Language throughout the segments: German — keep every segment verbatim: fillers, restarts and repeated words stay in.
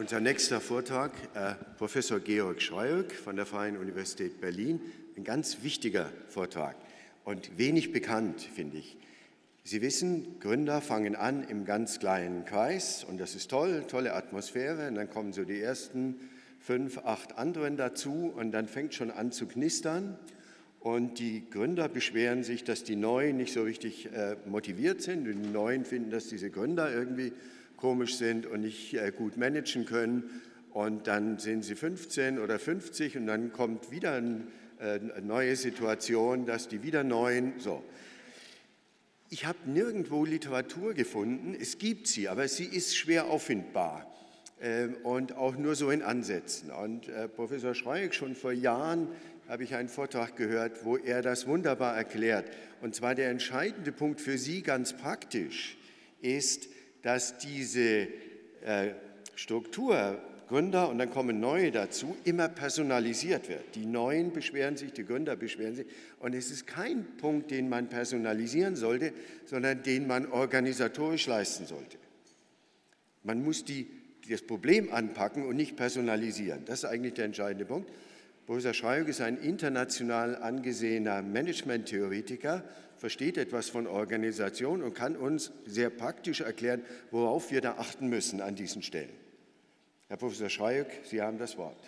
Unser nächster Vortrag, äh, Professor Georg Schreyöck von der Freien Universität Berlin, ein ganz wichtiger Vortrag und wenig bekannt, finde ich. Sie wissen, Gründer fangen an im ganz kleinen Kreis und das ist toll, tolle Atmosphäre und dann kommen so die ersten fünf, acht anderen dazu und dann fängt schon an zu knistern und die Gründer beschweren sich, dass die Neuen nicht so richtig äh, motiviert sind und die Neuen finden, dass diese Gründer irgendwie komisch sind und nicht äh, gut managen können und dann sind sie fünfzehn oder fünfzig und dann kommt wieder ein, äh, eine neue Situation, dass die wieder Neuen, so. Ich habe nirgendwo Literatur gefunden, es gibt sie, aber sie ist schwer auffindbar äh, und auch nur so in Ansätzen. Und äh, Professor Schreyöck, schon vor Jahren habe ich einen Vortrag gehört, wo er das wunderbar erklärt. Und zwar der entscheidende Punkt für Sie ganz praktisch ist, dass diese äh, Struktur, Gründer und dann kommen neue dazu, immer personalisiert wird. Die Neuen beschweren sich, die Gründer beschweren sich. Und es ist kein Punkt, den man personalisieren sollte, sondern den man organisatorisch leisten sollte. Man muss die, das Problem anpacken und nicht personalisieren. Das ist eigentlich der entscheidende Punkt. Professor Schreyöck ist ein international angesehener Management-Theoretiker, versteht etwas von Organisation und kann uns sehr praktisch erklären, worauf wir da achten müssen an diesen Stellen. Herr Professor Schreyöck, Sie haben das Wort.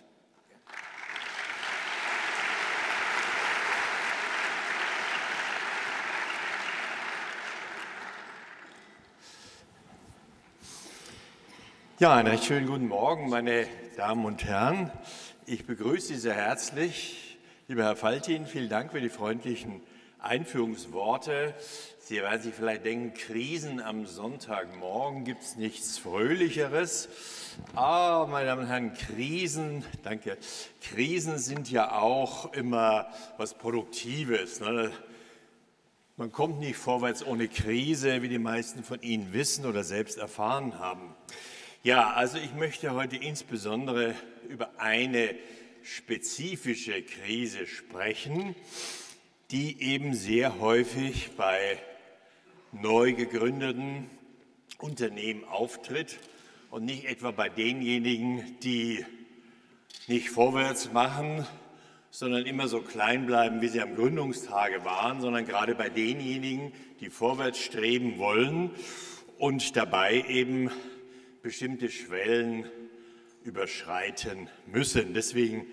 Ja, einen recht schönen guten Morgen, meine Damen und Herren. Ich begrüße Sie sehr herzlich. Lieber Herr Faltin, vielen Dank für die freundlichen Einführungsworte. Sie werden sich vielleicht denken, Krisen am Sonntagmorgen, gibt es nichts Fröhlicheres. Aber, meine Damen und Herren, Krisen, danke, Krisen sind ja auch immer was Produktives, ne? Man kommt nicht vorwärts ohne Krise, wie die meisten von Ihnen wissen oder selbst erfahren haben. Ja, also ich möchte heute insbesondere über eine spezifische Krise sprechen, die eben sehr häufig bei neu gegründeten Unternehmen auftritt und nicht etwa bei denjenigen, die nicht vorwärts machen, sondern immer so klein bleiben, wie sie am Gründungstage waren, sondern gerade bei denjenigen, die vorwärts streben wollen und dabei eben bestimmte Schwellen überschreiten müssen. Deswegen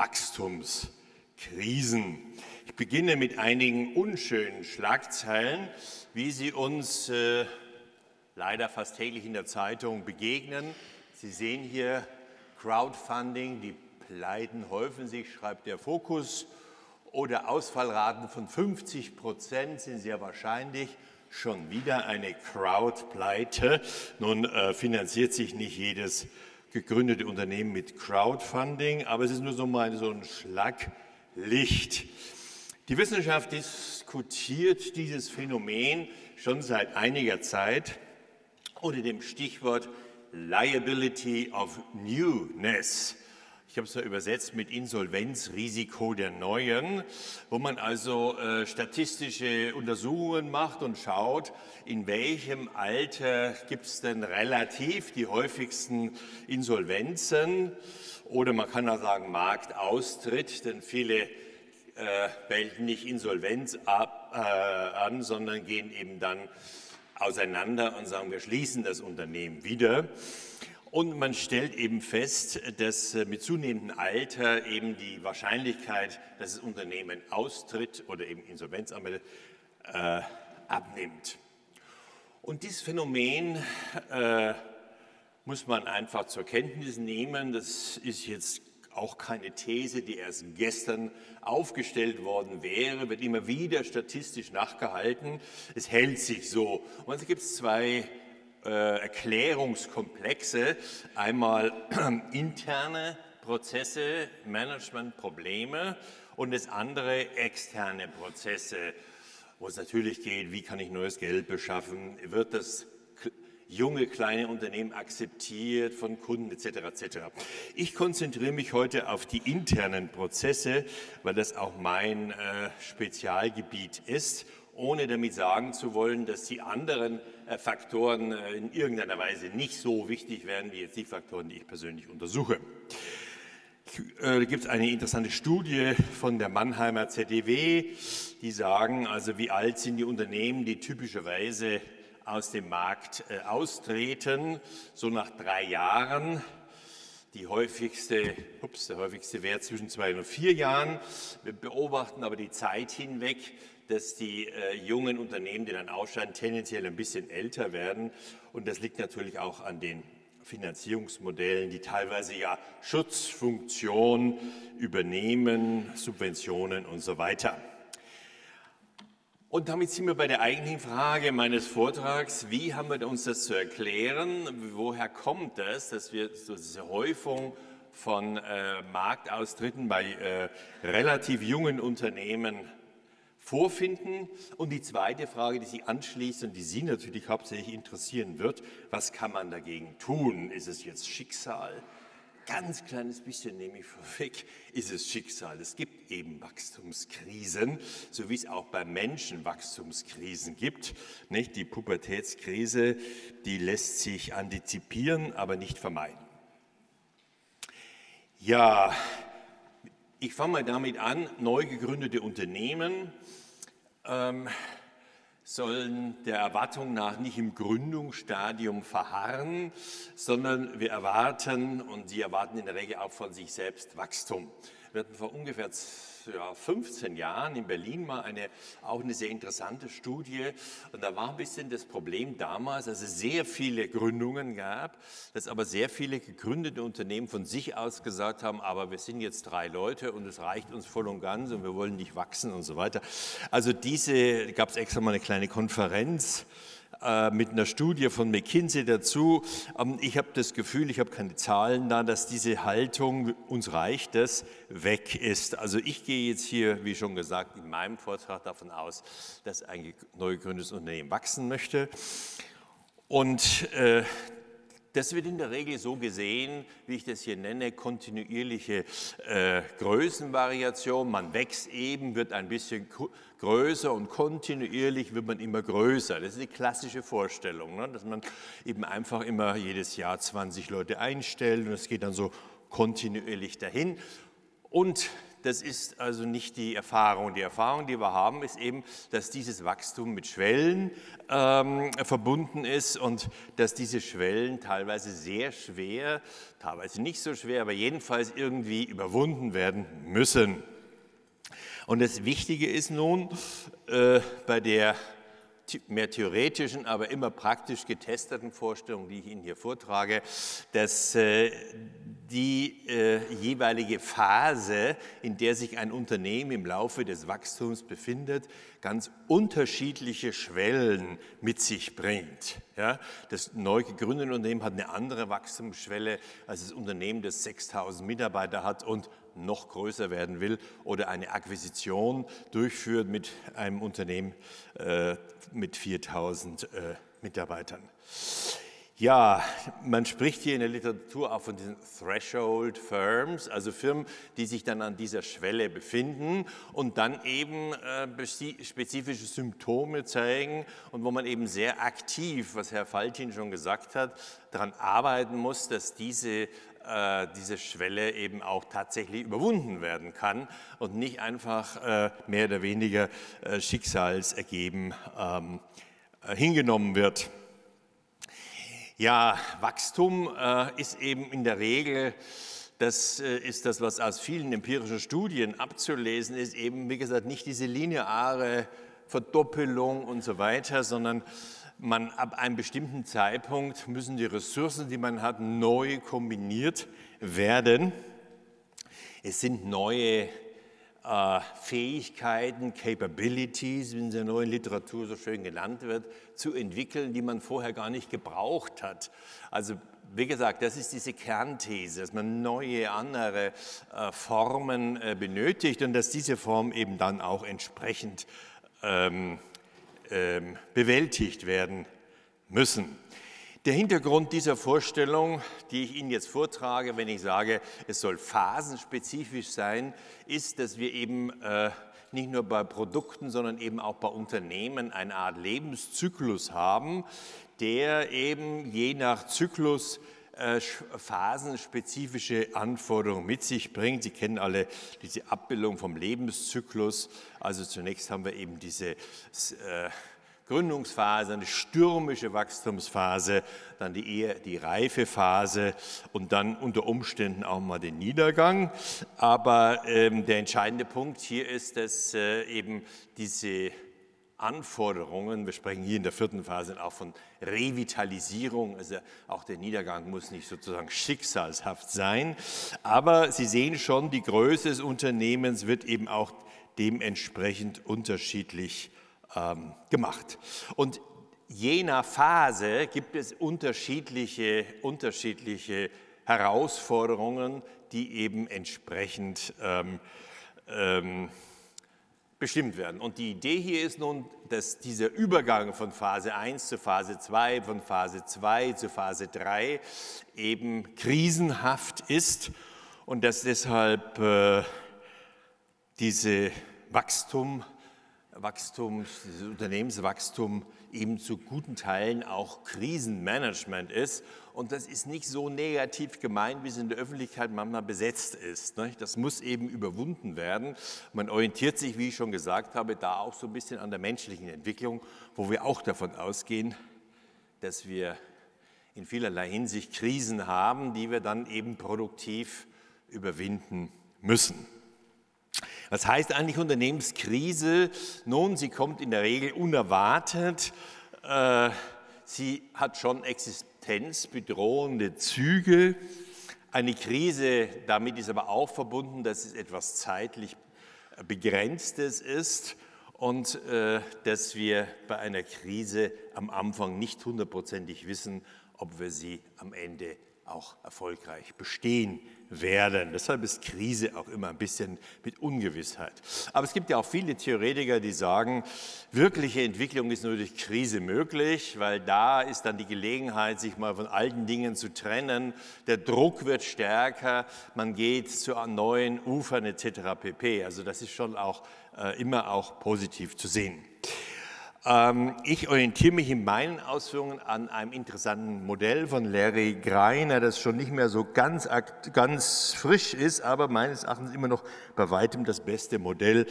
Wachstumskrisen. Ich beginne mit einigen unschönen Schlagzeilen, wie sie uns äh, leider fast täglich in der Zeitung begegnen. Sie sehen hier Crowdfunding, die Pleiten häufen sich, schreibt der Fokus, oder Ausfallraten von fünfzig Prozent sind sehr wahrscheinlich. Schon wieder eine Crowd-Pleite. Nun äh, finanziert sich nicht jedes gegründete Unternehmen mit Crowdfunding, aber es ist nur so, mal so ein Schlaglicht. Die Wissenschaft diskutiert dieses Phänomen schon seit einiger Zeit unter dem Stichwort Liability of Newness. Ich habe es ja übersetzt mit Insolvenzrisiko der Neuen, wo man also äh, statistische Untersuchungen macht und schaut, in welchem Alter gibt es denn relativ die häufigsten Insolvenzen oder man kann auch sagen Marktaustritt, denn viele äh, melden nicht Insolvenz ab, äh, an, sondern gehen eben dann auseinander und sagen, wir schließen das Unternehmen wieder. Und man stellt eben fest, dass mit zunehmendem Alter eben die Wahrscheinlichkeit, dass das Unternehmen austritt oder eben Insolvenz anmeldet, äh, abnimmt. Und dieses Phänomen äh, muss man einfach zur Kenntnis nehmen. Das ist jetzt auch keine These, die erst gestern aufgestellt worden wäre, wird immer wieder statistisch nachgehalten. Es hält sich so. Und es gibt zwei Äh, Erklärungskomplexe, einmal äh, interne Prozesse, Managementprobleme und das andere externe Prozesse, wo es natürlich geht, wie kann ich neues Geld beschaffen, wird das junge kleine Unternehmen akzeptiert von Kunden et cetera et cetera. Ich konzentriere mich heute auf die internen Prozesse, weil das auch mein äh, Spezialgebiet ist ohne damit sagen zu wollen, dass die anderen Faktoren in irgendeiner Weise nicht so wichtig wären wie jetzt die Faktoren, die ich persönlich untersuche. Da gibt es eine interessante Studie von der Mannheimer Z D W, die sagen, also wie alt sind die Unternehmen, die typischerweise aus dem Markt austreten, so nach drei Jahren. Die häufigste, ups, der häufigste Wert zwischen zwei und vier Jahren. Wir beobachten aber die Zeit hinweg, dass die äh, jungen Unternehmen, die dann ausscheiden, tendenziell ein bisschen älter werden. Und das liegt natürlich auch an den Finanzierungsmodellen, die teilweise ja Schutzfunktion übernehmen, Subventionen und so weiter. Und damit sind wir bei der eigentlichen Frage meines Vortrags, wie haben wir uns das zu erklären, woher kommt das, dass wir so diese Häufung von äh, Marktaustritten bei äh, relativ jungen Unternehmen vorfinden? Und die zweite Frage, die sich anschließt und die Sie natürlich hauptsächlich interessieren wird, was kann man dagegen tun? Ist es jetzt Schicksal? Ganz kleines bisschen nehme ich vorweg, ist es Schicksal. Es gibt eben Wachstumskrisen, so wie es auch bei Menschen Wachstumskrisen gibt. Nicht? Die Pubertätskrise, die lässt sich antizipieren, aber nicht vermeiden. Ja, ich fange mal damit an, neu gegründete Unternehmen ähm, sollen der Erwartung nach nicht im Gründungsstadium verharren, sondern wir erwarten, und sie erwarten in der Regel auch von sich selbst, Wachstum. Wir hatten vor ungefähr ja, fünfzehn Jahren in Berlin mal eine, auch eine sehr interessante Studie. Und da war ein bisschen das Problem damals, dass es sehr viele Gründungen gab, dass aber sehr viele gegründete Unternehmen von sich aus gesagt haben, aber wir sind jetzt drei Leute und es reicht uns voll und ganz und wir wollen nicht wachsen und so weiter. Also diese, gab es extra mal eine kleine Konferenz mit einer Studie von McKinsey dazu. Ich habe das Gefühl, ich habe keine Zahlen da, dass diese Haltung, uns reicht das, weg ist. Also ich gehe jetzt hier, wie schon gesagt, in meinem Vortrag davon aus, dass ein neu gegründetes Unternehmen wachsen möchte. Und äh, das wird in der Regel so gesehen, wie ich das hier nenne, kontinuierliche äh, Größenvariation. Man wächst eben, wird ein bisschen größer und kontinuierlich wird man immer größer. Das ist die klassische Vorstellung, ne? Dass man eben einfach immer jedes Jahr zwanzig Leute einstellt und es geht dann so kontinuierlich dahin. Und das ist also nicht die Erfahrung. Die Erfahrung, die wir haben, ist eben, dass dieses Wachstum mit Schwellen ähm, verbunden ist und dass diese Schwellen teilweise sehr schwer, teilweise nicht so schwer, aber jedenfalls irgendwie überwunden werden müssen. Und das Wichtige ist nun, äh, bei der mehr theoretischen, aber immer praktisch getesteten Vorstellung, die ich Ihnen hier vortrage, dass äh, die äh, jeweilige Phase, in der sich ein Unternehmen im Laufe des Wachstums befindet, ganz unterschiedliche Schwellen mit sich bringt. Ja, das neu gegründete Unternehmen hat eine andere Wachstumsschwelle als das Unternehmen, das sechstausend Mitarbeiter hat und noch größer werden will oder eine Akquisition durchführt mit einem Unternehmen äh, mit viertausend äh, Mitarbeitern. Ja, man spricht hier in der Literatur auch von diesen Threshold Firms, also Firmen, die sich dann an dieser Schwelle befinden und dann eben äh, spezifische Symptome zeigen und wo man eben sehr aktiv, was Herr Faltin schon gesagt hat, daran arbeiten muss, dass diese äh, diese Schwelle eben auch tatsächlich überwunden werden kann und nicht einfach äh, mehr oder weniger äh, schicksalsergeben ähm, äh, hingenommen wird. Ja, Wachstum äh, ist eben in der Regel, das äh, ist das, was aus vielen empirischen Studien abzulesen ist, eben wie gesagt nicht diese lineare Verdoppelung und so weiter, sondern man ab einem bestimmten Zeitpunkt müssen die Ressourcen, die man hat, neu kombiniert werden. Es sind neue äh, Fähigkeiten, Capabilities, wie in der neuen Literatur so schön genannt wird, zu entwickeln, die man vorher gar nicht gebraucht hat. Also wie gesagt, das ist diese Kernthese, dass man neue, andere äh, Formen äh, benötigt und dass diese Formen eben dann auch entsprechend ähm, ähm, bewältigt werden müssen. Der Hintergrund dieser Vorstellung, die ich Ihnen jetzt vortrage, wenn ich sage, es soll phasenspezifisch sein, ist, dass wir eben äh, nicht nur bei Produkten, sondern eben auch bei Unternehmen eine Art Lebenszyklus haben, der eben je nach Zyklus äh, phasenspezifische Anforderungen mit sich bringt. Sie kennen alle diese Abbildung vom Lebenszyklus. Also zunächst haben wir eben diese äh, Gründungsphase, eine stürmische Wachstumsphase, dann die, eher die reife Phase und dann unter Umständen auch mal den Niedergang. Aber ähm, der entscheidende Punkt hier ist, dass äh, eben diese Anforderungen, wir sprechen hier in der vierten Phase auch von Revitalisierung, also auch der Niedergang muss nicht sozusagen schicksalshaft sein, aber Sie sehen schon, die Größe des Unternehmens wird eben auch dementsprechend unterschiedlich ähm, gemacht. Und je nach Phase gibt es unterschiedliche, unterschiedliche Herausforderungen, die eben entsprechend ähm, ähm, bestimmt werden. Und die Idee hier ist nun, dass dieser Übergang von Phase eins zu Phase zwei, von Phase zwei zu Phase drei eben krisenhaft ist und dass deshalb äh, diese Wachstum, Wachstum, dieses Unternehmenswachstum eben zu guten Teilen auch Krisenmanagement ist. Und das ist nicht so negativ gemeint, wie es in der Öffentlichkeit manchmal besetzt ist. Das muss eben überwunden werden. Man orientiert sich, wie ich schon gesagt habe, da auch so ein bisschen an der menschlichen Entwicklung, wo wir auch davon ausgehen, dass wir in vielerlei Hinsicht Krisen haben, die wir dann eben produktiv überwinden müssen. Was heißt eigentlich Unternehmenskrise? Nun, sie kommt in der Regel unerwartet. Äh, sie hat schon existenzbedrohende Züge. Eine Krise, damit ist aber auch verbunden, dass es etwas zeitlich Begrenztes ist und äh, dass wir bei einer Krise am Anfang nicht hundertprozentig wissen, ob wir sie am Ende auch erfolgreich bestehen werden. Deshalb ist Krise auch immer ein bisschen mit Ungewissheit. Aber es gibt ja auch viele Theoretiker, die sagen, wirkliche Entwicklung ist nur durch Krise möglich, weil da ist dann die Gelegenheit, sich mal von alten Dingen zu trennen. Der Druck wird stärker, man geht zu neuen Ufern et cetera pp. Also das ist schon auch äh, immer auch positiv zu sehen. Ich orientiere mich in meinen Ausführungen an einem interessanten Modell von Larry Greiner, das schon nicht mehr so ganz, ganz frisch ist, aber meines Erachtens immer noch bei weitem das beste Modell,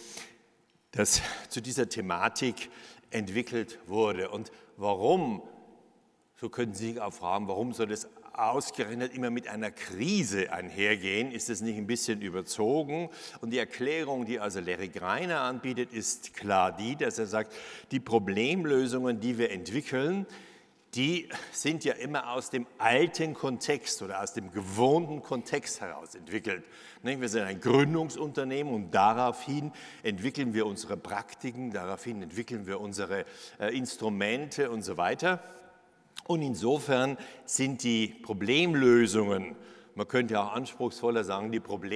das zu dieser Thematik entwickelt wurde. Und warum, so könnten Sie sich auch fragen, warum soll das ausgerechnet immer mit einer Krise einhergehen? Ist das nicht ein bisschen überzogen? Und die Erklärung, die also Larry Greiner anbietet, ist klar die, dass er sagt, die Problemlösungen, die wir entwickeln, die sind ja immer aus dem alten Kontext oder aus dem gewohnten Kontext heraus entwickelt. Wir sind ein Gründungsunternehmen und daraufhin entwickeln wir unsere Praktiken, daraufhin entwickeln wir unsere Instrumente und so weiter. Und insofern sind die Problemlösungen, man könnte auch anspruchsvoller sagen, die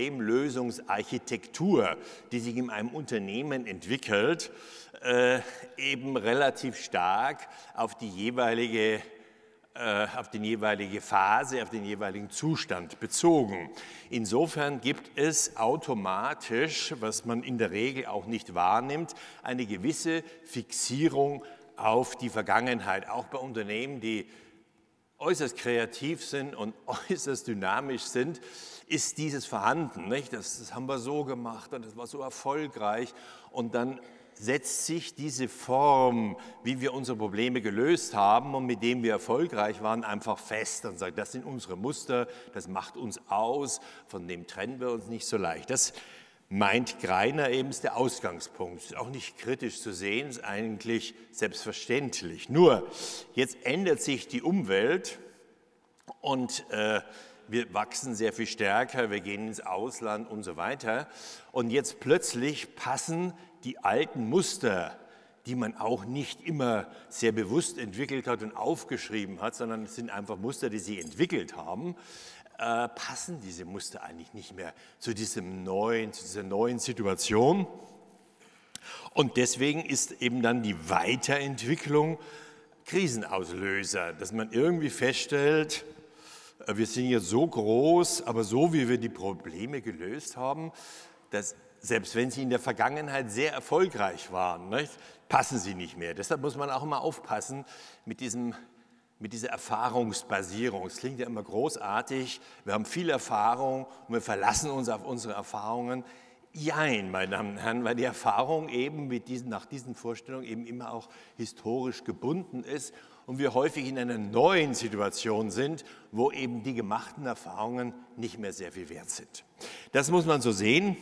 Problemlösungsarchitektur, die sich in einem Unternehmen entwickelt, äh, eben relativ stark auf die jeweilige, äh, auf die jeweilige Phase, auf den jeweiligen Zustand bezogen. Insofern gibt es automatisch, was man in der Regel auch nicht wahrnimmt, eine gewisse Fixierung auf die Vergangenheit, auch bei Unternehmen, die äußerst kreativ sind und äußerst dynamisch sind, ist dieses vorhanden. Nicht? Das, das haben wir so gemacht und das war so erfolgreich und dann setzt sich diese Form, wie wir unsere Probleme gelöst haben und mit dem wir erfolgreich waren, einfach fest und sagt, das sind unsere Muster, das macht uns aus, von dem trennen wir uns nicht so leicht. Das meint Greiner eben, ist der Ausgangspunkt. Ist auch nicht kritisch zu sehen, ist eigentlich selbstverständlich. Nur, jetzt ändert sich die Umwelt und äh, wir wachsen sehr viel stärker, wir gehen ins Ausland und so weiter. Und jetzt plötzlich passen die alten Muster, die man auch nicht immer sehr bewusst entwickelt hat und aufgeschrieben hat, sondern es sind einfach Muster, die sie entwickelt haben, Äh, passen diese Muster eigentlich nicht mehr zu, diesem neuen, zu dieser neuen Situation. Und deswegen ist eben dann die Weiterentwicklung Krisenauslöser, dass man irgendwie feststellt, wir sind jetzt so groß, aber so wie wir die Probleme gelöst haben, das selbst wenn sie in der Vergangenheit sehr erfolgreich waren, nicht, passen sie nicht mehr. Deshalb muss man auch immer aufpassen mit, diesem, mit dieser Erfahrungsbasierung. Es klingt ja immer großartig, wir haben viel Erfahrung und wir verlassen uns auf unsere Erfahrungen. Jein, meine Damen und Herren, weil die Erfahrung eben mit diesen, nach diesen Vorstellungen eben immer auch historisch gebunden ist und wir häufig in einer neuen Situation sind, wo eben die gemachten Erfahrungen nicht mehr sehr viel wert sind. Das muss man so sehen.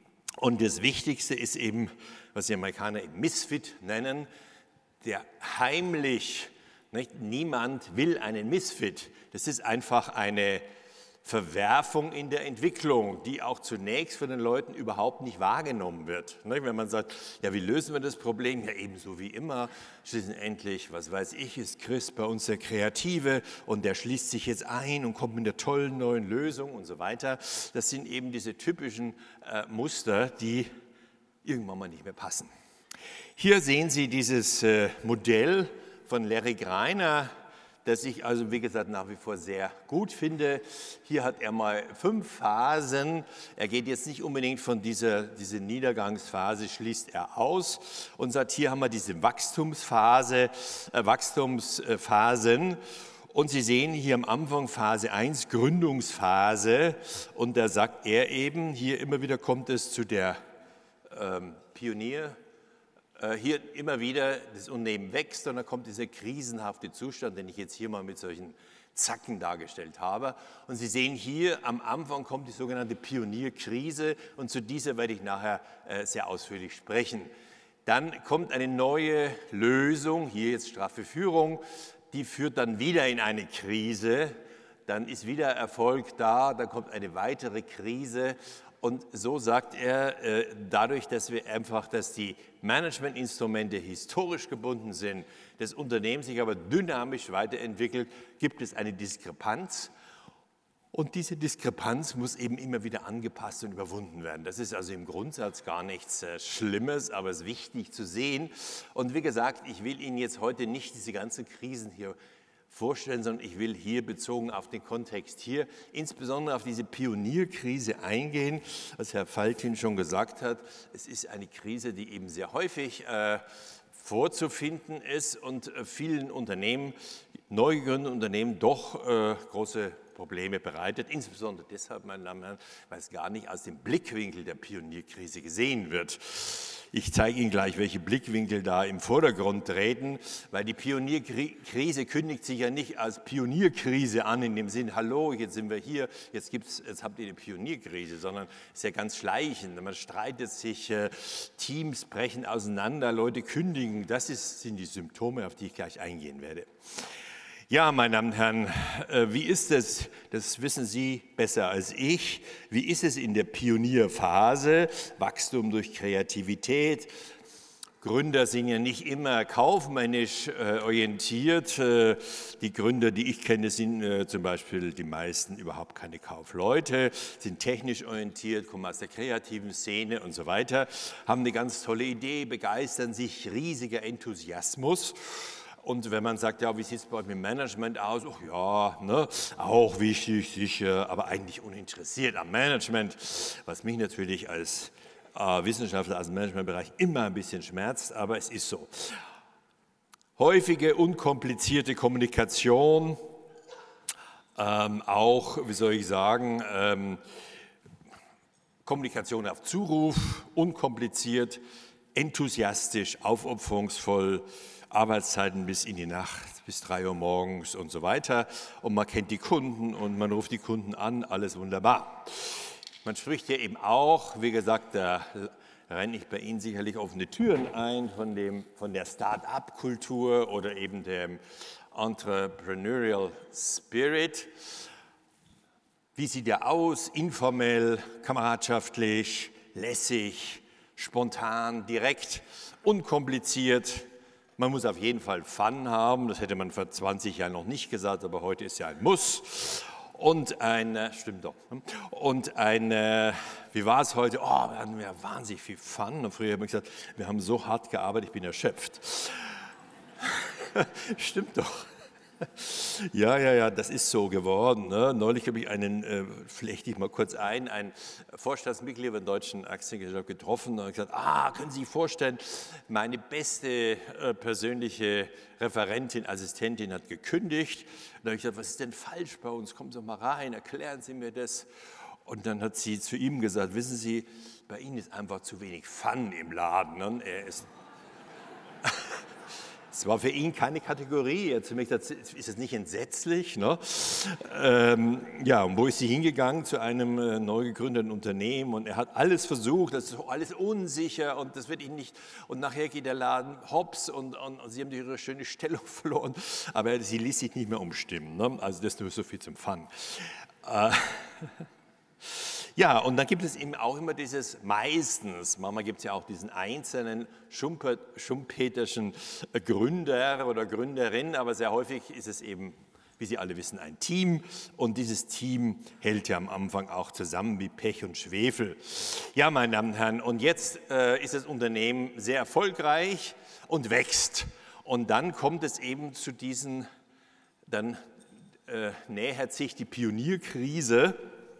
Und das Wichtigste ist eben, was die Amerikaner eben Misfit nennen, der heimlich, nicht, niemand will einen Misfit. Das ist einfach eine Verwerfung in der Entwicklung, die auch zunächst von den Leuten überhaupt nicht wahrgenommen wird. Wenn man sagt, ja, wie lösen wir das Problem? Ja, ebenso wie immer. Schließlich, was weiß ich, ist Chris bei uns der Kreative und der schließt sich jetzt ein und kommt mit einer tollen neuen Lösung und so weiter. Das sind eben diese typischen äh, Muster, die irgendwann mal nicht mehr passen. Hier sehen Sie dieses äh, Modell von Larry Greiner, das ich also, wie gesagt, nach wie vor sehr gut finde. Hier hat er mal fünf Phasen. Er geht jetzt nicht unbedingt von dieser, dieser Niedergangsphase, schließt er aus und sagt, hier haben wir diese Wachstumsphase, äh, Wachstumsphasen. Und Sie sehen hier am Anfang Phase eins, Gründungsphase. Und da sagt er eben, hier immer wieder kommt es zu der ähm, Pionier- Hier immer wieder, das Unternehmen wächst und dann kommt dieser krisenhafte Zustand, den ich jetzt hier mal mit solchen Zacken dargestellt habe. Und Sie sehen hier, am Anfang kommt die sogenannte Pionierkrise und zu dieser werde ich nachher sehr ausführlich sprechen. Dann kommt eine neue Lösung, hier jetzt straffe Führung, die führt dann wieder in eine Krise, dann ist wieder Erfolg da, dann kommt eine weitere Krise. Und so sagt er, dadurch, dass wir einfach, dass die Managementinstrumente historisch gebunden sind, das Unternehmen sich aber dynamisch weiterentwickelt, gibt es eine Diskrepanz. Und diese Diskrepanz muss eben immer wieder angepasst und überwunden werden. Das ist also im Grundsatz gar nichts Schlimmes, aber es ist wichtig zu sehen. Und wie gesagt, ich will Ihnen jetzt heute nicht diese ganzen Krisen hier vorstellen, sondern ich will hier bezogen auf den Kontext hier insbesondere auf diese Pionierkrise eingehen. Was Herr Faltin schon gesagt hat, es ist eine Krise, die eben sehr häufig äh, vorzufinden ist und äh, vielen Unternehmen, neu gegründeten Unternehmen doch äh, große Probleme bereitet, insbesondere deshalb, meine Damen und Herren, weil es gar nicht aus dem Blickwinkel der Pionierkrise gesehen wird. Ich zeige Ihnen gleich, welche Blickwinkel da im Vordergrund treten, weil die Pionierkrise kündigt sich ja nicht als Pionierkrise an, in dem Sinn, hallo, jetzt sind wir hier, jetzt, gibt's, jetzt habt ihr eine Pionierkrise, sondern es ist ja ganz schleichend. Man streitet sich, äh, Teams brechen auseinander, Leute kündigen. Das ist, sind die Symptome, auf die ich gleich eingehen werde. Ja, meine Damen und Herren, wie ist es, das wissen Sie besser als ich, wie ist es in der Pionierphase, Wachstum durch Kreativität? Gründer sind ja nicht immer kaufmännisch äh, orientiert. Äh, die Gründer, die ich kenne, sind äh, zum Beispiel die meisten überhaupt keine Kaufleute, sind technisch orientiert, kommen aus der kreativen Szene und so weiter, haben eine ganz tolle Idee, begeistern sich, riesiger Enthusiasmus. Und wenn man sagt, ja, wie sieht es bei euch mit dem Management aus? Ach ja, ne, auch wichtig, sicher, aber eigentlich uninteressiert am Management, was mich natürlich als äh, Wissenschaftler aus dem Managementbereich immer ein bisschen schmerzt, aber es ist so. Häufige, unkomplizierte Kommunikation, ähm, auch, wie soll ich sagen, ähm, Kommunikation auf Zuruf, unkompliziert, enthusiastisch, aufopferungsvoll, Arbeitszeiten bis in die Nacht, bis drei Uhr morgens und so weiter. Und man kennt die Kunden und man ruft die Kunden an, alles wunderbar. Man spricht hier eben auch, wie gesagt, da renne ich bei Ihnen sicherlich offene Türen ein von, dem, von der Start-up-Kultur oder eben dem Entrepreneurial Spirit. Wie sieht der aus? Informell, kameradschaftlich, lässig, spontan, direkt, unkompliziert. Man muss auf jeden Fall Fun haben, das hätte man vor zwanzig Jahren noch nicht gesagt, aber heute ist ja ein Muss. Und ein, stimmt doch, und ein, wie war es heute? Oh, wir hatten ja wahnsinnig viel Fun. Und früher habe ich gesagt, wir haben so hart gearbeitet, ich bin erschöpft. Stimmt doch. Ja, ja, ja, das ist so geworden. Ne? Neulich habe ich einen, äh, flechte ich mal kurz ein, ein Vorstandsmitglied der Deutschen Aktiengesellschaft getroffen und gesagt, ah, können Sie sich vorstellen, meine beste äh, persönliche Referentin, Assistentin hat gekündigt. Und da habe ich gesagt, was ist denn falsch bei uns? Kommen Sie mal rein, erklären Sie mir das. Und dann hat sie zu ihm gesagt, wissen Sie, bei Ihnen ist einfach zu wenig Fun im Laden. Ne? Er ist Es war für ihn keine Kategorie. Er hat zu mir gesagt, ist es nicht entsetzlich? Ne? Ähm, ja, und wo ist sie hingegangen? Zu einem äh, neu gegründeten Unternehmen. Und er hat alles versucht, das ist alles unsicher und das wird ihn nicht. Und nachher geht der Laden hops und, und, und sie haben ihre schöne Stellung verloren. Aber sie ließ sich nicht mehr umstimmen. Ne? Also das ist nur so viel zum Fun. Äh, Ja, und dann gibt es eben auch immer dieses meistens, manchmal gibt es ja auch diesen einzelnen Schumper, schumpeterschen Gründer oder Gründerin, aber sehr häufig ist es eben, wie Sie alle wissen, ein Team und dieses Team hält ja am Anfang auch zusammen wie Pech und Schwefel. Ja, meine Damen und Herren, und jetzt äh, ist das Unternehmen sehr erfolgreich und wächst und dann kommt es eben zu diesen, dann äh, nähert sich die Pionierkrise.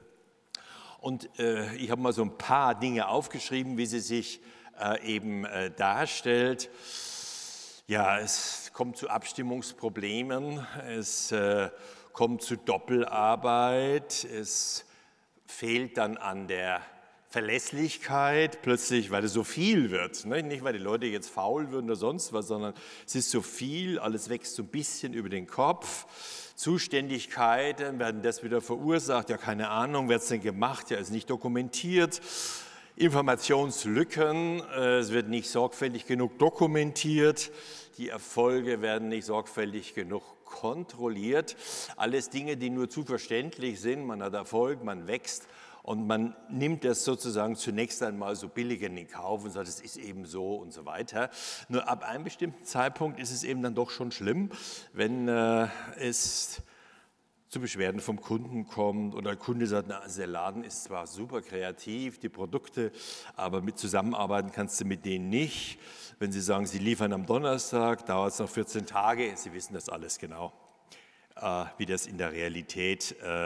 Und äh, ich habe mal so ein paar Dinge aufgeschrieben, wie sie sich äh, eben äh, darstellt. Ja, es kommt zu Abstimmungsproblemen, es äh, kommt zu Doppelarbeit, es fehlt dann an der Verlässlichkeit, plötzlich, weil es so viel wird. Ne? Nicht, weil die Leute jetzt faul würden oder sonst was, sondern es ist so viel, alles wächst so ein bisschen über den Kopf. Zuständigkeiten, werden das wieder verursacht? Ja, keine Ahnung, wird es denn gemacht? Ja, ist nicht dokumentiert. Informationslücken, äh, es wird nicht sorgfältig genug dokumentiert. Die Erfolge werden nicht sorgfältig genug kontrolliert. Alles Dinge, die nur zu verständlich sind. Man hat Erfolg, man wächst. Und man nimmt das sozusagen zunächst einmal so billig in den Kauf und sagt, es ist eben so und so weiter. Nur ab einem bestimmten Zeitpunkt ist es eben dann doch schon schlimm, wenn äh, es zu Beschwerden vom Kunden kommt oder der Kunde sagt, na, also der Laden ist zwar super kreativ, die Produkte, aber mit zusammenarbeiten kannst du mit denen nicht. Wenn Sie sagen, Sie liefern am Donnerstag, dauert es noch vierzehn Tage, Sie wissen das alles genau, äh, wie das in der Realität äh,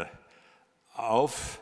auf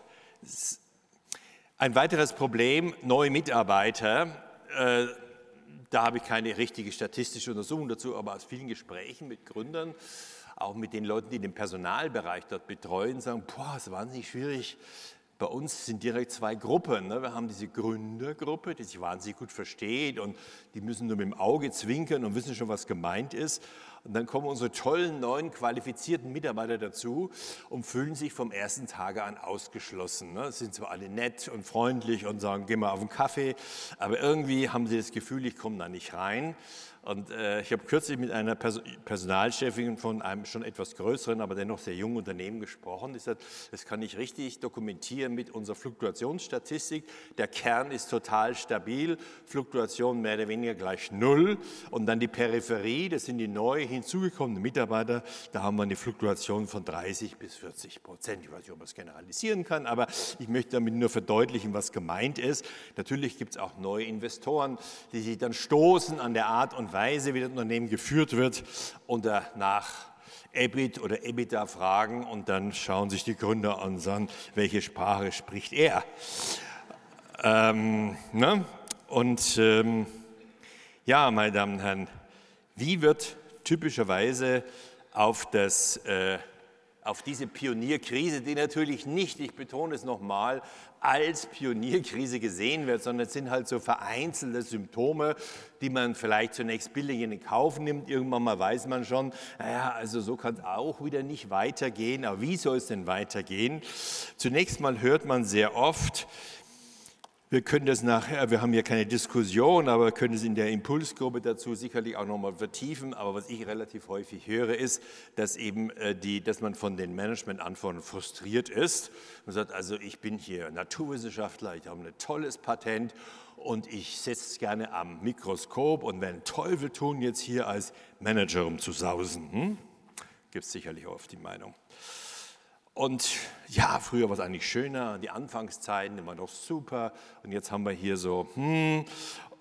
Ein weiteres Problem, neue Mitarbeiter. Äh, da habe ich keine richtige statistische Untersuchung dazu, aber aus vielen Gesprächen mit Gründern, auch mit den Leuten, die den Personalbereich dort betreuen, sagen, boah, es war wahnsinnig schwierig. Bei uns sind direkt zwei Gruppen. Ne? Wir haben diese Gründergruppe, die sich wahnsinnig gut versteht und die müssen nur mit dem Auge zwinkern und wissen schon, was gemeint ist. Und dann kommen unsere tollen, neuen, qualifizierten Mitarbeiter dazu und fühlen sich vom ersten Tage an ausgeschlossen. Ne? Sind zwar alle nett und freundlich und sagen, geh mal auf einen Kaffee, aber irgendwie haben sie das Gefühl, ich komme da nicht rein. Und äh, ich habe kürzlich mit einer Pers- Personalchefin von einem schon etwas größeren, aber dennoch sehr jungen Unternehmen gesprochen. Die sagt, das kann ich richtig dokumentieren mit unserer Fluktuationsstatistik. Der Kern ist total stabil, Fluktuation mehr oder weniger gleich null. Und dann die Peripherie, das sind die neu hinzugekommenen Mitarbeiter, da haben wir eine Fluktuation von dreißig bis vierzig Prozent. Ich weiß nicht, ob man es generalisieren kann, aber ich möchte damit nur verdeutlichen, was gemeint ist. Natürlich gibt es auch neue Investoren, die sich dann stoßen an der Art und Weise, wie das Unternehmen geführt wird und nach E B I T oder EBITDA fragen und dann schauen sich die Gründer an und sagen, welche Sprache spricht er? Ähm, ne? Und ähm, ja, meine Damen und Herren, wie wird typischerweise auf, das, äh, auf diese Pionierkrise, die natürlich nicht, ich betone es nochmal, als Pionierkrise gesehen wird, sondern es sind halt so vereinzelte Symptome, die man vielleicht zunächst billig in den Kauf nimmt. Irgendwann mal weiß man schon, naja, also so kann es auch wieder nicht weitergehen. Aber wie soll es denn weitergehen? Zunächst mal hört man sehr oft, wir können das nachher, wir haben hier keine Diskussion, aber wir können es in der Impulsgruppe dazu sicherlich auch nochmal vertiefen. Aber was ich relativ häufig höre, ist, dass, eben die, dass man von den Managementanforderungen frustriert ist. Man sagt, also ich bin hier Naturwissenschaftler, ich habe ein tolles Patent und ich setze es gerne am Mikroskop und werde den Teufel tun, jetzt hier als Manager rumzusausen. Hm? Gibt es sicherlich oft die Meinung. Und ja, früher war es eigentlich schöner, die Anfangszeiten immer noch super und jetzt haben wir hier so, hm,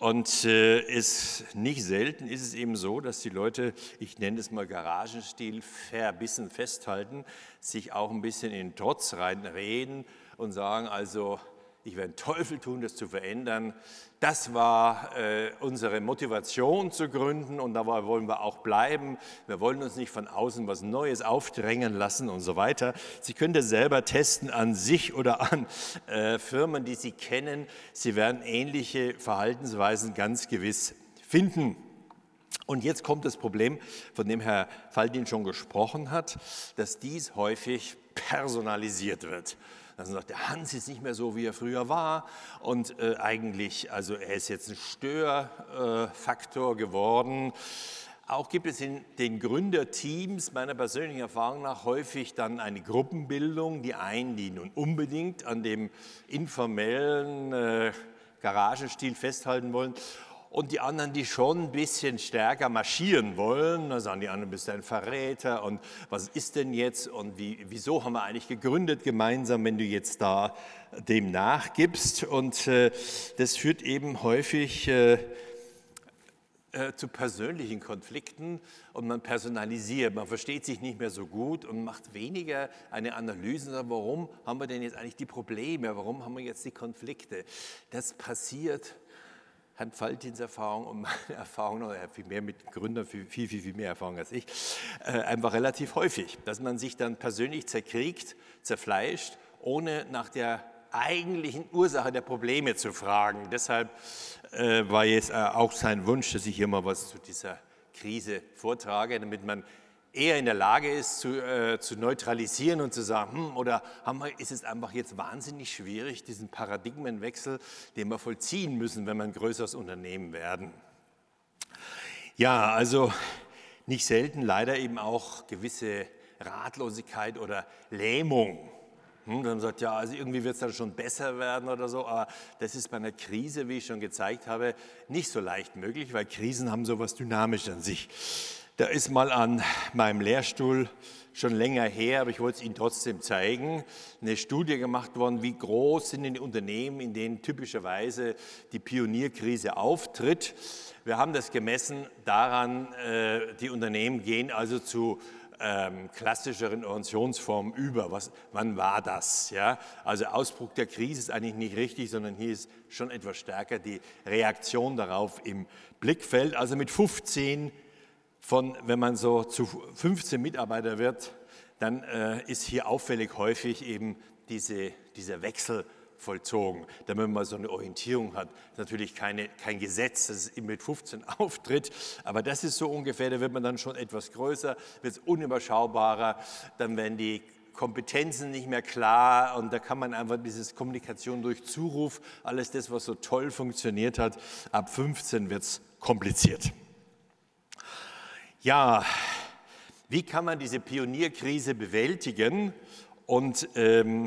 Und äh, es, nicht selten ist es eben so, dass die Leute, ich nenne es mal Garagenstil, verbissen festhalten, sich auch ein bisschen in den Trotz reinreden und sagen, also ich werde den Teufel tun, das zu verändern. Das war äh, unsere Motivation zu gründen und dabei wollen wir auch bleiben. Wir wollen uns nicht von außen was Neues aufdrängen lassen und so weiter. Sie können das selber testen an sich oder an äh, Firmen, die Sie kennen. Sie werden ähnliche Verhaltensweisen ganz gewiss finden. Und jetzt kommt das Problem, von dem Herr Faldin schon gesprochen hat, dass dies häufig personalisiert wird. Also sagt, der Hans ist nicht mehr so, wie er früher war und äh, eigentlich, also er ist jetzt ein Störfaktor äh, geworden. Auch gibt es in den Gründerteams meiner persönlichen Erfahrung nach häufig dann eine Gruppenbildung, die einen, die nun unbedingt an dem informellen äh, Garagenstil festhalten wollen, und die anderen, die schon ein bisschen stärker marschieren wollen. Da sagen die anderen, bist du ein Verräter und was ist denn jetzt und wie, wieso haben wir eigentlich gegründet gemeinsam, wenn du jetzt da dem nachgibst. Und äh, das führt eben häufig äh, äh, zu persönlichen Konflikten und man personalisiert, man versteht sich nicht mehr so gut und macht weniger eine Analyse, warum haben wir denn jetzt eigentlich die Probleme, warum haben wir jetzt die Konflikte. Das passiert Herrn Faldins Erfahrung und meine Erfahrung, er hat viel mehr mit Gründern, viel, viel, viel mehr Erfahrung als ich, äh, einfach relativ häufig, dass man sich dann persönlich zerkriegt, zerfleischt, ohne nach der eigentlichen Ursache der Probleme zu fragen. Deshalb äh, war jetzt äh, auch sein Wunsch, dass ich hier mal was zu dieser Krise vortrage, damit man eher in der Lage ist, zu, äh, zu neutralisieren und zu sagen, hm, oder haben wir, ist es einfach jetzt wahnsinnig schwierig, diesen Paradigmenwechsel, den wir vollziehen müssen, wenn wir ein größeres Unternehmen werden. Ja, also nicht selten leider eben auch gewisse Ratlosigkeit oder Lähmung. Hm, dann sagt ja, also irgendwie wird es dann schon besser werden oder so, aber das ist bei einer Krise, wie ich schon gezeigt habe, nicht so leicht möglich, weil Krisen haben so etwas dynamisch an sich. Da ist mal an meinem Lehrstuhl schon länger her, aber ich wollte es Ihnen trotzdem zeigen, eine Studie gemacht worden, wie groß sind die Unternehmen, in denen typischerweise die Pionierkrise auftritt. Wir haben das gemessen daran, äh, die Unternehmen gehen also zu ähm, klassischeren Organisationsformen über. Was, wann war das? Ja? Also Ausbruch der Krise ist eigentlich nicht richtig, sondern hier ist schon etwas stärker die Reaktion darauf im Blickfeld. Also mit fünfzehn von, wenn man so zu fünfzehn Mitarbeiter wird, dann äh, ist hier auffällig häufig eben diese, dieser Wechsel vollzogen, damit man so eine Orientierung hat. Das ist natürlich keine, kein Gesetz, dass es mit fünfzehn auftritt, aber das ist so ungefähr, da wird man dann schon etwas größer, wird es unüberschaubarer, dann werden die Kompetenzen nicht mehr klar und da kann man einfach dieses Kommunikation durch Zuruf, alles das, was so toll funktioniert hat, ab fünfzehn wird es kompliziert. Ja, wie kann man diese Pionierkrise bewältigen? Und ähm,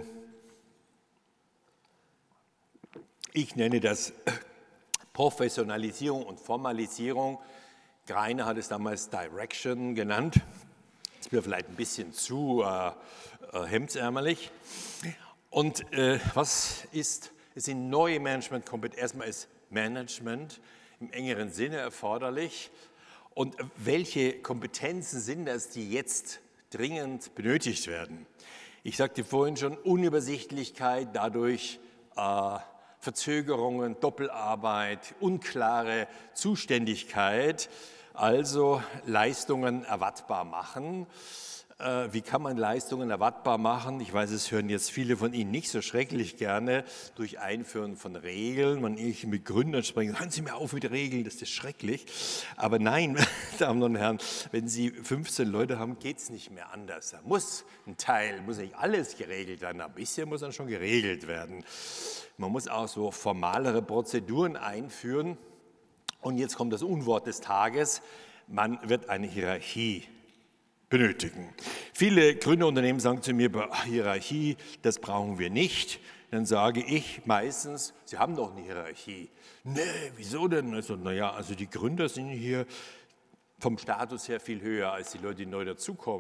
ich nenne das Professionalisierung und Formalisierung. Greiner hat es damals Direction genannt. Das wäre vielleicht ein bisschen zu äh, äh, hemdsärmelig. Und äh, was ist, es sind neue Managementkompetenzen. Erstmal ist Management im engeren Sinne erforderlich. Und welche Kompetenzen sind das, die jetzt dringend benötigt werden? Ich sagte vorhin schon, Unübersichtlichkeit, dadurch äh, Verzögerungen, Doppelarbeit, unklare Zuständigkeit, also Leistungen erwartbar machen. Äh, wie kann man Leistungen erwartbar machen? Ich weiß, es hören jetzt viele von Ihnen nicht so schrecklich gerne durch Einführen von Regeln. Wenn ich mit Gründern spreche, hören Sie mir auf mit Regeln, das ist schrecklich. Aber nein, Damen und Herren, wenn Sie fünfzehn Leute haben, geht es nicht mehr anders. Da muss ein Teil, muss nicht alles geregelt werden, ein bisschen muss dann schon geregelt werden. Man muss auch so formalere Prozeduren einführen. Und jetzt kommt das Unwort des Tages, man wird eine Hierarchie benötigen. Viele Gründerunternehmen sagen zu mir, Hierarchie, das brauchen wir nicht. Dann sage ich meistens, Sie haben doch eine Hierarchie. Nee, wieso denn? Also, naja, also die Gründer sind hier vom Status her viel höher als die Leute, die neu dazukommen.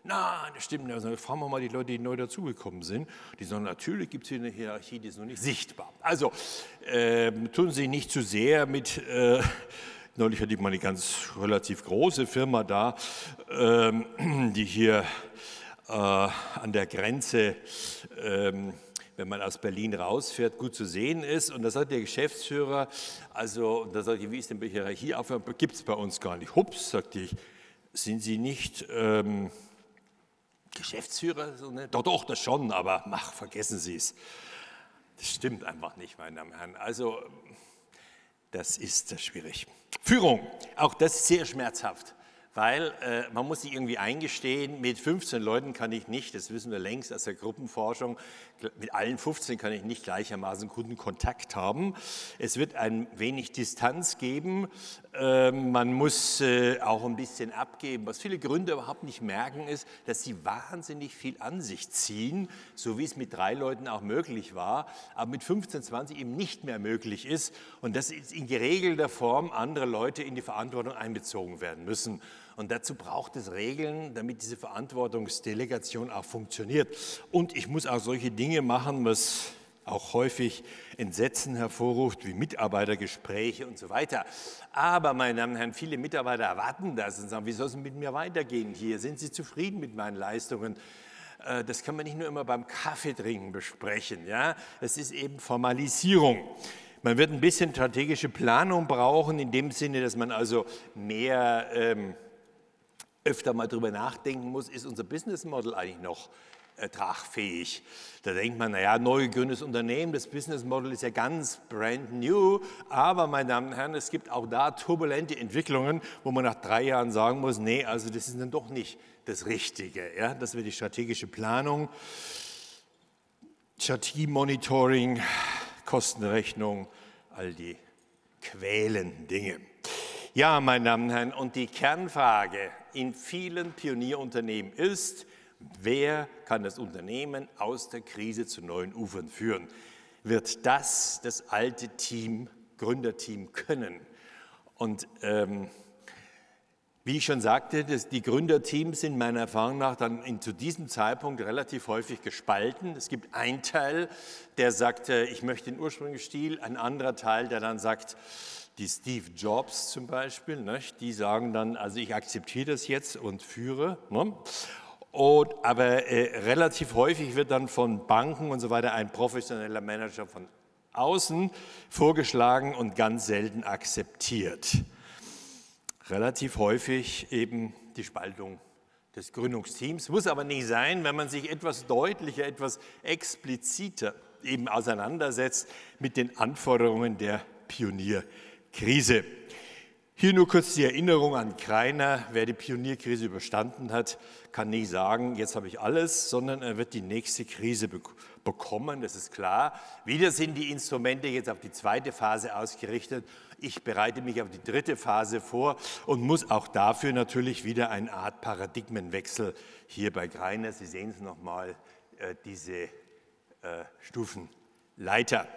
Na, das stimmt. Also fragen wir mal die Leute, die neu dazugekommen sind. Die sagen, natürlich gibt es hier eine Hierarchie, die ist noch nicht sichtbar. Also äh, tun Sie nicht zu sehr mit, äh, neulich hatte ich mal eine ganz relativ große Firma da, äh, die hier äh, an der Grenze, äh, wenn man aus Berlin rausfährt, gut zu sehen ist. Und da sagt der Geschäftsführer, also, da sagt ich, wie ist denn bei Hierarchie? Gibt es bei uns gar nicht. Hups, sagte ich, sind Sie nicht ähm, Geschäftsführer? So, ne? Doch, doch, das schon, aber mach, vergessen Sie es. Das stimmt einfach nicht, meine Damen und Herren. Also, das ist das schwierig. Führung, auch das ist sehr schmerzhaft. Weil äh, man muss sich irgendwie eingestehen, mit fünfzehn Leuten kann ich nicht, das wissen wir längst aus der Gruppenforschung, mit allen fünfzehn kann ich nicht gleichermaßen guten Kontakt haben. Es wird ein wenig Distanz geben, äh, man muss äh, auch ein bisschen abgeben. Was viele Gründer überhaupt nicht merken, ist, dass sie wahnsinnig viel an sich ziehen, so wie es mit drei Leuten auch möglich war, aber mit fünfzehn, zwanzig eben nicht mehr möglich ist und dass in geregelter Form andere Leute in die Verantwortung einbezogen werden müssen. Und dazu braucht es Regeln, damit diese Verantwortungsdelegation auch funktioniert. Und ich muss auch solche Dinge machen, was auch häufig Entsetzen hervorruft, wie Mitarbeitergespräche und so weiter. Aber, meine Damen und Herren, viele Mitarbeiter erwarten das und sagen, wie soll es mit mir weitergehen hier? Sind Sie zufrieden mit meinen Leistungen? Das kann man nicht nur immer beim Kaffeetrinken besprechen. Ja? Es ist eben Formalisierung. Man wird ein bisschen strategische Planung brauchen, in dem Sinne, dass man also mehr ähm, öfter mal darüber nachdenken muss, ist unser Business Model eigentlich noch äh, tragfähig? Da denkt man, naja, neu gegründetes Unternehmen, das Business Model ist ja ganz brand new, aber, meine Damen und Herren, es gibt auch da turbulente Entwicklungen, wo man nach drei Jahren sagen muss, nee, also das ist dann doch nicht das Richtige. Ja? Das wäre die strategische Planung, Strategie-Monitoring, Kostenrechnung, all die quälenden Dinge. Ja, meine Damen und Herren, und die Kernfrage in vielen Pionierunternehmen ist, wer kann das Unternehmen aus der Krise zu neuen Ufern führen? Wird das das alte Team, Gründerteam können? Und ähm, wie ich schon sagte, das, die Gründerteams sind meiner Erfahrung nach dann in, zu diesem Zeitpunkt relativ häufig gespalten. Es gibt einen Teil, der sagt, ich möchte den ursprünglichen Stil, ein anderer Teil, der dann sagt, die Steve Jobs zum Beispiel, ne, die sagen dann, also ich akzeptiere das jetzt und führe. Ne? Und, aber äh, relativ häufig wird dann von Banken und so weiter ein professioneller Manager von außen vorgeschlagen und ganz selten akzeptiert. Relativ häufig eben die Spaltung des Gründungsteams. Muss aber nicht sein, wenn man sich etwas deutlicher, etwas expliziter eben auseinandersetzt mit den Anforderungen der Pionierkrise. Hier nur kurz die Erinnerung an Greiner. Wer die Pionierkrise überstanden hat, kann nicht sagen, jetzt habe ich alles, sondern er wird die nächste Krise be- bekommen, das ist klar. Wieder sind die Instrumente jetzt auf die zweite Phase ausgerichtet. Ich bereite mich auf die dritte Phase vor und muss auch dafür natürlich wieder eine Art Paradigmenwechsel hier bei Greiner. Sie sehen es nochmal, äh, diese äh, Stufenleiter.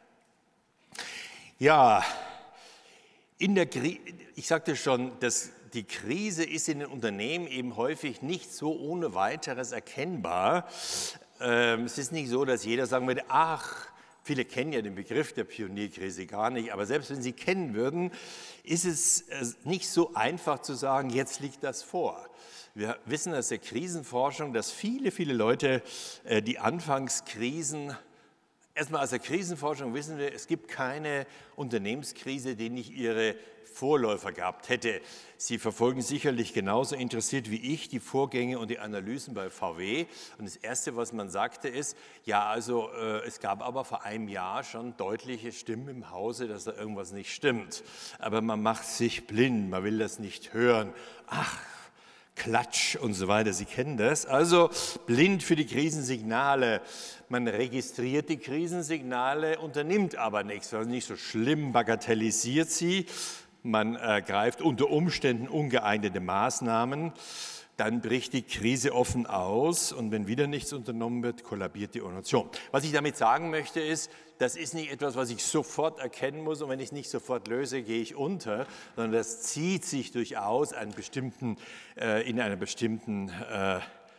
Ja, in der Kri- ich sagte schon, dass die Krise ist in den Unternehmen eben häufig nicht so ohne weiteres erkennbar. Ähm, es ist nicht so, dass jeder sagen würde, ach, viele kennen ja den Begriff der Pionierkrise gar nicht, aber selbst wenn sie kennen würden, ist es nicht so einfach zu sagen, jetzt liegt das vor. Wir wissen aus der Krisenforschung, dass viele, viele Leute äh, die Anfangskrisen Erstmal aus der Krisenforschung wissen wir, es gibt keine Unternehmenskrise, die nicht ihre Vorläufer gehabt hätte. Sie verfolgen sicherlich genauso interessiert wie ich die Vorgänge und die Analysen bei V W. Und das Erste, was man sagte, ist, ja, also äh, es gab aber vor einem Jahr schon deutliche Stimmen im Hause, dass da irgendwas nicht stimmt. Aber man macht sich blind, man will das nicht hören. Ach, Klatsch und so weiter, Sie kennen das. Also blind für die Krisensignale. Man registriert die Krisensignale, unternimmt aber nichts. Das ist nicht so schlimm, bagatellisiert sie. Man ergreift unter Umständen ungeeignete Maßnahmen. Dann bricht die Krise offen aus und wenn wieder nichts unternommen wird, kollabiert die Organisation. Was ich damit sagen möchte ist, das ist nicht etwas, was ich sofort erkennen muss und wenn ich es nicht sofort löse, gehe ich unter, sondern das zieht sich durchaus einen bestimmten, äh, in einer bestimmten äh,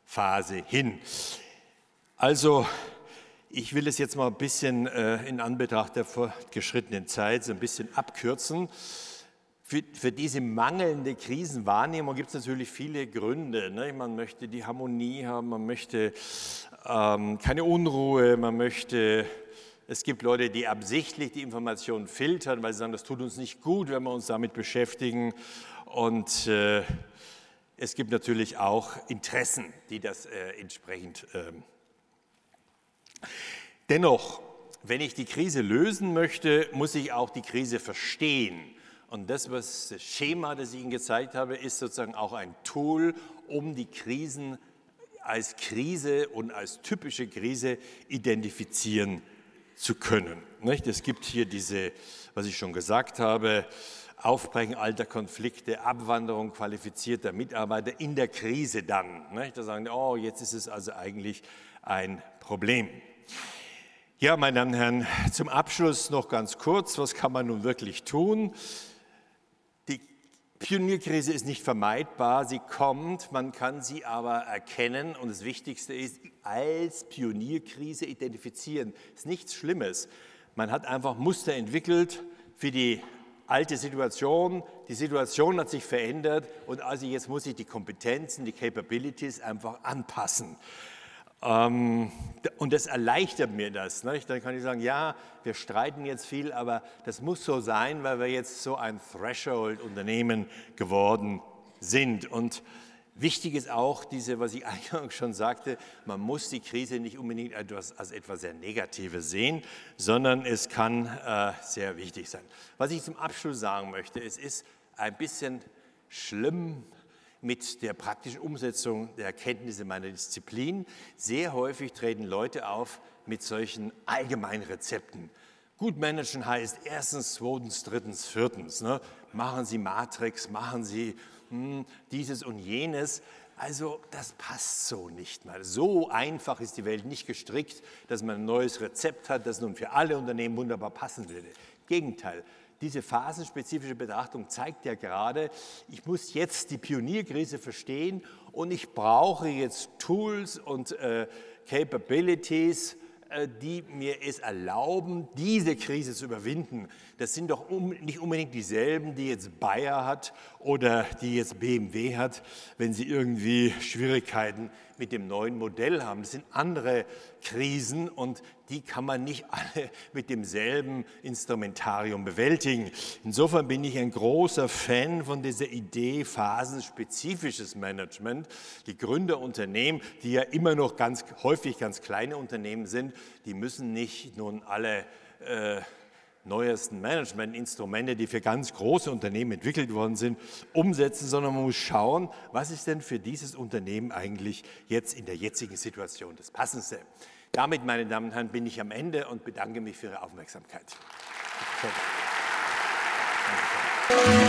Phase hin. Also, ich will es jetzt mal ein bisschen äh, in Anbetracht der fortgeschrittenen Zeit so ein bisschen abkürzen. Für, für diese mangelnde Krisenwahrnehmung gibt es natürlich viele Gründe. Ne? Man möchte die Harmonie haben, man möchte ähm, keine Unruhe, man möchte, es gibt Leute, die absichtlich die Informationen filtern, weil sie sagen, das tut uns nicht gut, wenn wir uns damit beschäftigen. Und äh, es gibt natürlich auch Interessen, die das äh, entsprechend ähm, dennoch, wenn ich die Krise lösen möchte, muss ich auch die Krise verstehen. Und das, was das Schema, das ich Ihnen gezeigt habe, ist sozusagen auch ein Tool, um die Krisen als Krise und als typische Krise identifizieren zu können. Es gibt hier diese, was ich schon gesagt habe, Aufbrechen alter Konflikte, Abwanderung qualifizierter Mitarbeiter in der Krise dann. Da sagen die, oh, jetzt ist es also eigentlich ein Problem. Ja, meine Damen und Herren, zum Abschluss noch ganz kurz, was kann man nun wirklich tun? Die Pionierkrise ist nicht vermeidbar, sie kommt, man kann sie aber erkennen und das Wichtigste ist, als Pionierkrise identifizieren. Das ist nichts Schlimmes. Man hat einfach Muster entwickelt für die alte Situation, die Situation hat sich verändert und also jetzt muss ich die Kompetenzen, die Capabilities einfach anpassen. Und das erleichtert mir das. Nicht? Dann kann ich sagen, ja, wir streiten jetzt viel, aber das muss so sein, weil wir jetzt so ein Threshold-Unternehmen geworden sind. Und wichtig ist auch, diese, was ich eingangs schon sagte, man muss die Krise nicht unbedingt etwas, als etwas sehr Negatives sehen, sondern es kann äh, sehr wichtig sein. Was ich zum Abschluss sagen möchte, es ist ein bisschen schlimm, mit der praktischen Umsetzung der Erkenntnisse meiner Disziplin. Sehr häufig treten Leute auf mit solchen allgemeinen Rezepten. Gut managen heißt erstens, zweitens, drittens, viertens. Ne? Machen Sie Matrix, machen Sie hm, dieses und jenes. Also das passt so nicht mal. So einfach ist die Welt nicht gestrickt, dass man ein neues Rezept hat, das nun für alle Unternehmen wunderbar passen würde. Im Gegenteil. Diese phasenspezifische Betrachtung zeigt ja gerade, ich muss jetzt die Pionierkrise verstehen und ich brauche jetzt Tools und äh, Capabilities, äh, die mir es erlauben, diese Krise zu überwinden. Das sind doch um, nicht unbedingt dieselben, die jetzt Bayer hat oder die jetzt B M W hat, wenn sie irgendwie Schwierigkeiten mit dem neuen Modell haben. Das sind andere Krisen und die kann man nicht alle mit demselben Instrumentarium bewältigen. Insofern bin ich ein großer Fan von dieser Idee phasenspezifisches Management. Die Gründerunternehmen, die ja immer noch ganz häufig ganz kleine Unternehmen sind, die müssen nicht nun alle äh, neuesten Managementinstrumente, die für ganz große Unternehmen entwickelt worden sind, umsetzen, sondern man muss schauen, was ist denn für dieses Unternehmen eigentlich jetzt in der jetzigen Situation das Passendste. Damit, meine Damen und Herren, bin ich am Ende und bedanke mich für Ihre Aufmerksamkeit. Danke.